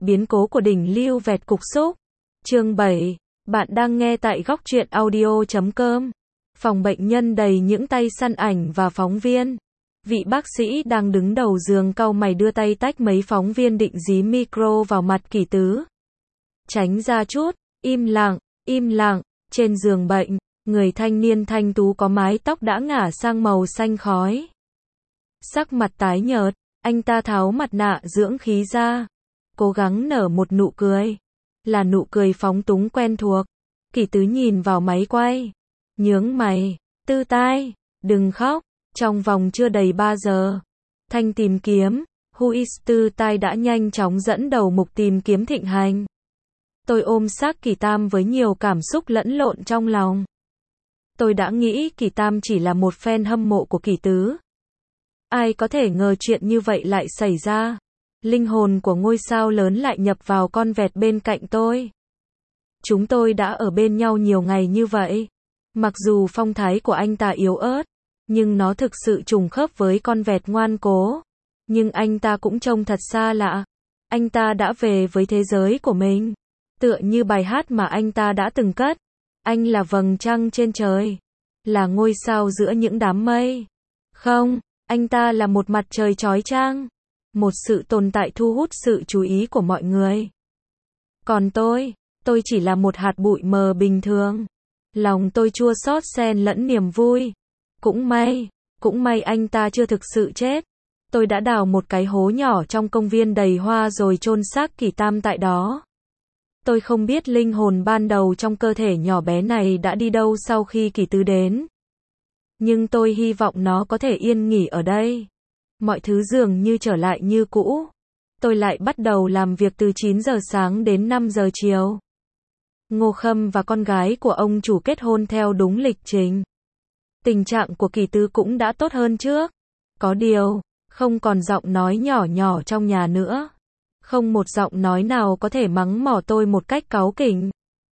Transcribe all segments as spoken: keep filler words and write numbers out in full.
biến cố của đỉnh lưu vẹt cục xúc. Chương bảy. Bạn đang nghe tại góc truyện audio chấm com. Phòng bệnh nhân đầy những tay săn ảnh và phóng viên. Vị bác sĩ đang đứng đầu giường cau mày đưa tay tách mấy phóng viên định dí micro vào mặt Kỷ Tứ. Tránh ra chút, im lặng, im lặng. Trên giường bệnh, người thanh niên thanh tú có mái tóc đã ngả sang màu xanh khói. Sắc mặt tái nhợt, anh ta tháo mặt nạ dưỡng khí ra, cố gắng nở một nụ cười. Là nụ cười phóng túng quen thuộc. Kỷ Tứ nhìn vào máy quay, nhướng mày, Tư Tai, đừng khóc. Trong vòng chưa đầy ba giờ, thanh tìm kiếm, Who is Tư Tai đã nhanh chóng dẫn đầu mục tìm kiếm thịnh hành. Tôi ôm xác Kỷ Tam với nhiều cảm xúc lẫn lộn trong lòng. Tôi đã nghĩ Kỷ Tam chỉ là một fan hâm mộ của Kỷ Tứ. Ai có thể ngờ chuyện như vậy lại xảy ra. Linh hồn của ngôi sao lớn lại nhập vào con vẹt bên cạnh tôi. Chúng tôi đã ở bên nhau nhiều ngày như vậy. Mặc dù phong thái của anh ta yếu ớt, nhưng nó thực sự trùng khớp với con vẹt ngoan cố. Nhưng anh ta cũng trông thật xa lạ. Anh ta đã về với thế giới của mình. Tựa như bài hát mà anh ta đã từng cất. Anh là vầng trăng trên trời. Là ngôi sao giữa những đám mây. Không, anh ta là một mặt trời chói chang. Một sự tồn tại thu hút sự chú ý của mọi người. Còn tôi, tôi chỉ là một hạt bụi mờ bình thường. Lòng tôi chua xót xen lẫn niềm vui. Cũng may, cũng may anh ta chưa thực sự chết. Tôi đã đào một cái hố nhỏ trong công viên đầy hoa rồi chôn xác Kỷ Tam tại đó. Tôi không biết linh hồn ban đầu trong cơ thể nhỏ bé này đã đi đâu sau khi Kỷ Tứ đến. Nhưng tôi hy vọng nó có thể yên nghỉ ở đây. Mọi thứ dường như trở lại như cũ. Tôi lại bắt đầu làm việc từ chín giờ sáng đến năm giờ chiều. Ngô Khâm và con gái của ông chủ kết hôn theo đúng lịch trình. Tình trạng của Kỷ Tứ cũng đã tốt hơn trước. Có điều, không còn giọng nói nhỏ nhỏ trong nhà nữa. Không một giọng nói nào có thể mắng mỏ tôi một cách cáu kỉnh.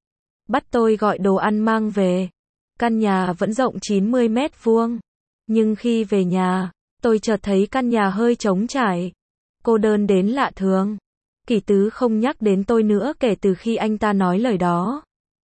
Bắt tôi gọi đồ ăn mang về. Căn nhà vẫn rộng chín mươi mét vuông. Nhưng khi về nhà, tôi chợt thấy căn nhà hơi trống trải. Cô đơn đến lạ thường. Kỷ Tứ không nhắc đến tôi nữa kể từ khi anh ta nói lời đó.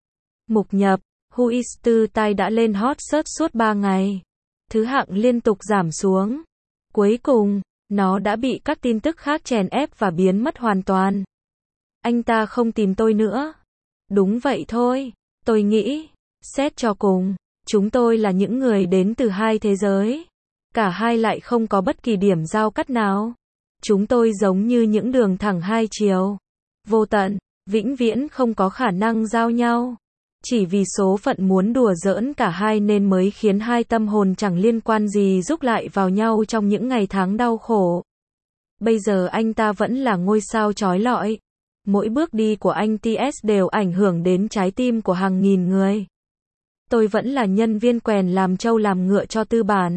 Mục nhập, Who is Tư Tai đã lên hot search suốt ba ngày. Thứ hạng liên tục giảm xuống. Cuối cùng, nó đã bị các tin tức khác chèn ép và biến mất hoàn toàn. Anh ta không tìm tôi nữa. Đúng vậy thôi, tôi nghĩ, xét cho cùng, chúng tôi là những người đến từ hai thế giới. Cả hai lại không có bất kỳ điểm giao cắt nào. Chúng tôi giống như những đường thẳng hai chiều. Vô tận, vĩnh viễn không có khả năng giao nhau. Chỉ vì số phận muốn đùa giỡn cả hai nên mới khiến hai tâm hồn chẳng liên quan gì rúc lại vào nhau trong những ngày tháng đau khổ. Bây giờ anh ta vẫn là ngôi sao chói lọi. Mỗi bước đi của anh tê ét đều ảnh hưởng đến trái tim của hàng nghìn người. Tôi vẫn là nhân viên quèn làm trâu làm ngựa cho tư bản.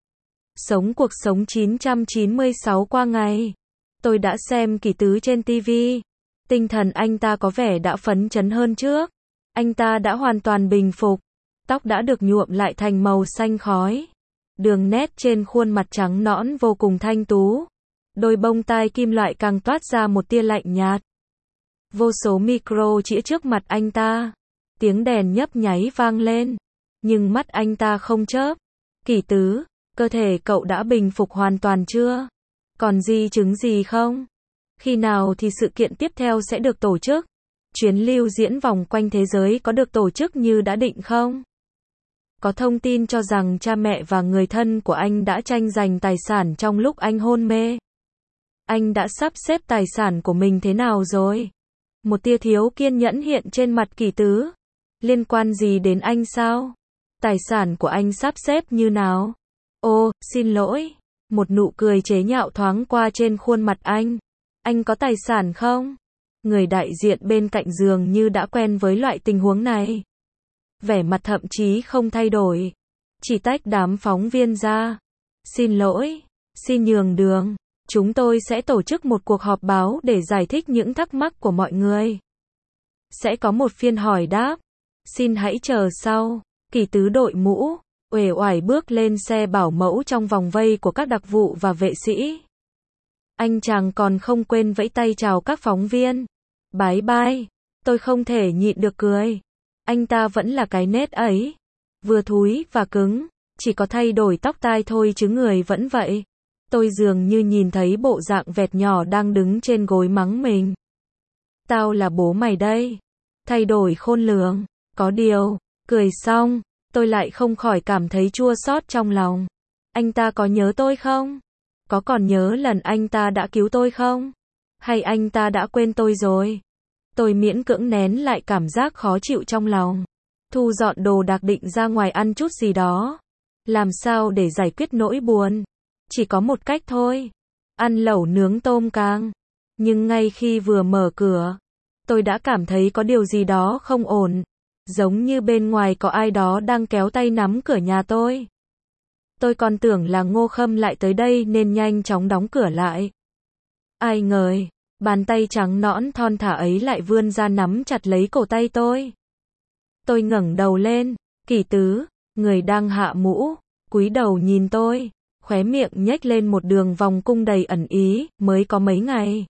Sống cuộc sống chín trăm chín mươi sáu qua ngày. Tôi đã xem Kỷ Tứ trên ti vi. Tinh thần anh ta có vẻ đã phấn chấn hơn trước. Anh ta đã hoàn toàn bình phục. Tóc đã được nhuộm lại thành màu xanh khói. Đường nét trên khuôn mặt trắng nõn vô cùng thanh tú. Đôi bông tai kim loại càng toát ra một tia lạnh nhạt. Vô số micro chĩa trước mặt anh ta. Tiếng đèn nhấp nháy vang lên. Nhưng mắt anh ta không chớp. Kỷ Tứ, cơ thể cậu đã bình phục hoàn toàn chưa? Còn di chứng gì không? Khi nào thì sự kiện tiếp theo sẽ được tổ chức? Chuyến lưu diễn vòng quanh thế giới có được tổ chức như đã định không? Có thông tin cho rằng cha mẹ và người thân của anh đã tranh giành tài sản trong lúc anh hôn mê. Anh đã sắp xếp tài sản của mình thế nào rồi? Một tia thiếu kiên nhẫn hiện trên mặt Kỷ Tứ. Liên quan gì đến anh sao? Tài sản của anh sắp xếp như nào? Ô, xin lỗi. Một nụ cười chế nhạo thoáng qua trên khuôn mặt anh. Anh có tài sản không? Người đại diện bên cạnh giường như đã quen với loại tình huống này. Vẻ mặt thậm chí không thay đổi. Chỉ tách đám phóng viên ra. Xin lỗi, xin nhường đường. Chúng tôi sẽ tổ chức một cuộc họp báo để giải thích những thắc mắc của mọi người. Sẽ có một phiên hỏi đáp. Xin hãy chờ sau. Kỷ Tứ đội mũ, uể oải bước lên xe bảo mẫu trong vòng vây của các đặc vụ và vệ sĩ. Anh chàng còn không quên vẫy tay chào các phóng viên. Bái bai. Tôi không thể nhịn được cười. Anh ta vẫn là cái nết ấy. Vừa thúi và cứng. Chỉ có thay đổi tóc tai thôi chứ người vẫn vậy. Tôi dường như nhìn thấy bộ dạng vẹt nhỏ đang đứng trên gối mắng mình. Tao là bố mày đây. Thay đổi khôn lường. Có điều, cười xong, tôi lại không khỏi cảm thấy chua xót trong lòng. Anh ta có nhớ tôi không? Có còn nhớ lần anh ta đã cứu tôi không? Hay anh ta đã quên tôi rồi? Tôi miễn cưỡng nén lại cảm giác khó chịu trong lòng. Thu dọn đồ đạc định ra ngoài ăn chút gì đó. Làm sao để giải quyết nỗi buồn? Chỉ có một cách thôi. Ăn lẩu nướng tôm càng. Nhưng ngay khi vừa mở cửa, tôi đã cảm thấy có điều gì đó không ổn. Giống như bên ngoài có ai đó đang kéo tay nắm cửa nhà tôi. Tôi còn tưởng là Ngô Khâm lại tới đây nên nhanh chóng đóng cửa lại. Ai ngờ, bàn tay trắng nõn thon thả ấy lại vươn ra nắm chặt lấy cổ tay tôi. Tôi ngẩng đầu lên, Kỷ Tứ, người đang hạ mũ, cúi đầu nhìn tôi, khóe miệng nhếch lên một đường vòng cung đầy ẩn ý, mới có mấy ngày.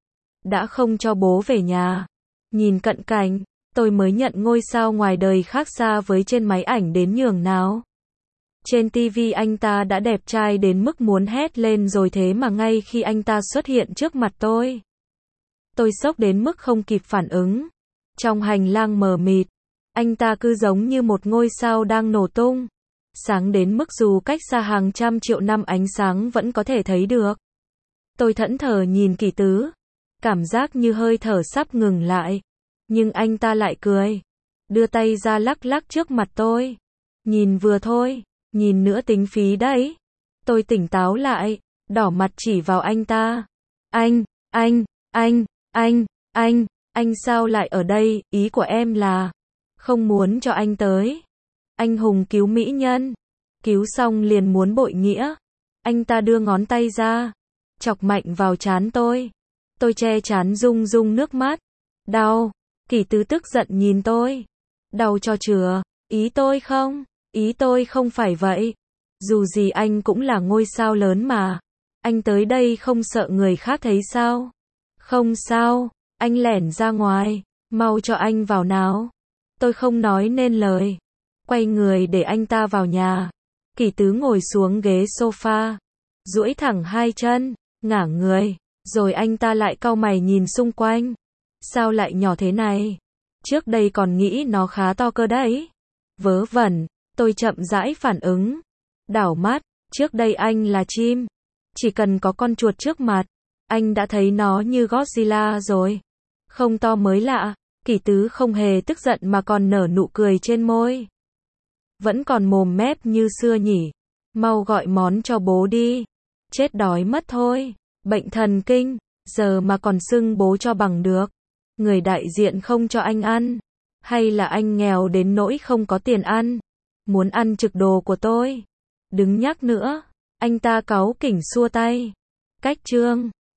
Đã không cho bố về nhà. Nhìn cận cảnh, tôi mới nhận ngôi sao ngoài đời khác xa với trên máy ảnh đến nhường nào. Trên ti vi anh ta đã đẹp trai đến mức muốn hét lên rồi, thế mà ngay khi anh ta xuất hiện trước mặt tôi, tôi sốc đến mức không kịp phản ứng. Trong hành lang mờ mịt, anh ta cứ giống như một ngôi sao đang nổ tung, sáng đến mức dù cách xa hàng trăm triệu năm ánh sáng vẫn có thể thấy được. Tôi thẫn thờ nhìn Kỷ Tứ, cảm giác như hơi thở sắp ngừng lại, nhưng anh ta lại cười, đưa tay ra lắc lắc trước mặt tôi. Nhìn vừa thôi, nhìn nữa tính phí đấy. Tôi tỉnh táo lại, đỏ mặt chỉ vào anh ta. Anh, anh, anh, anh, anh, anh sao lại ở đây? Ý của em là không muốn cho anh tới. Anh hùng cứu mỹ nhân. Cứu xong liền muốn bội nghĩa. Anh ta đưa ngón tay ra, chọc mạnh vào trán tôi. Tôi che trán rung rung nước mắt. Đau. Kỷ Tứ tức giận nhìn tôi. Đau cho chừa. Ý tôi không. Ý tôi không phải vậy. Dù gì anh cũng là ngôi sao lớn mà. Anh tới đây không sợ người khác thấy sao? Không sao. Anh lẻn ra ngoài. Mau cho anh vào nào. Tôi không nói nên lời. Quay người để anh ta vào nhà. Kỷ Tứ ngồi xuống ghế sofa, duỗi thẳng hai chân, ngả người. Rồi anh ta lại cau mày nhìn xung quanh. Sao lại nhỏ thế này? Trước đây còn nghĩ nó khá to cơ đấy. Vớ vẩn. Tôi chậm rãi phản ứng. Đảo mắt, trước đây anh là chim. Chỉ cần có con chuột trước mặt, anh đã thấy nó như Godzilla rồi. Không to mới lạ. Kỷ Tứ không hề tức giận mà còn nở nụ cười trên môi. Vẫn còn mồm mép như xưa nhỉ. Mau gọi món cho bố đi. Chết đói mất thôi. Bệnh thần kinh. Giờ mà còn xưng bố cho bằng được. Người đại diện không cho anh ăn. Hay là anh nghèo đến nỗi không có tiền ăn. Muốn ăn trực đồ của tôi. Đừng nhắc nữa. Anh ta cáu kỉnh xua tay. Cách chương.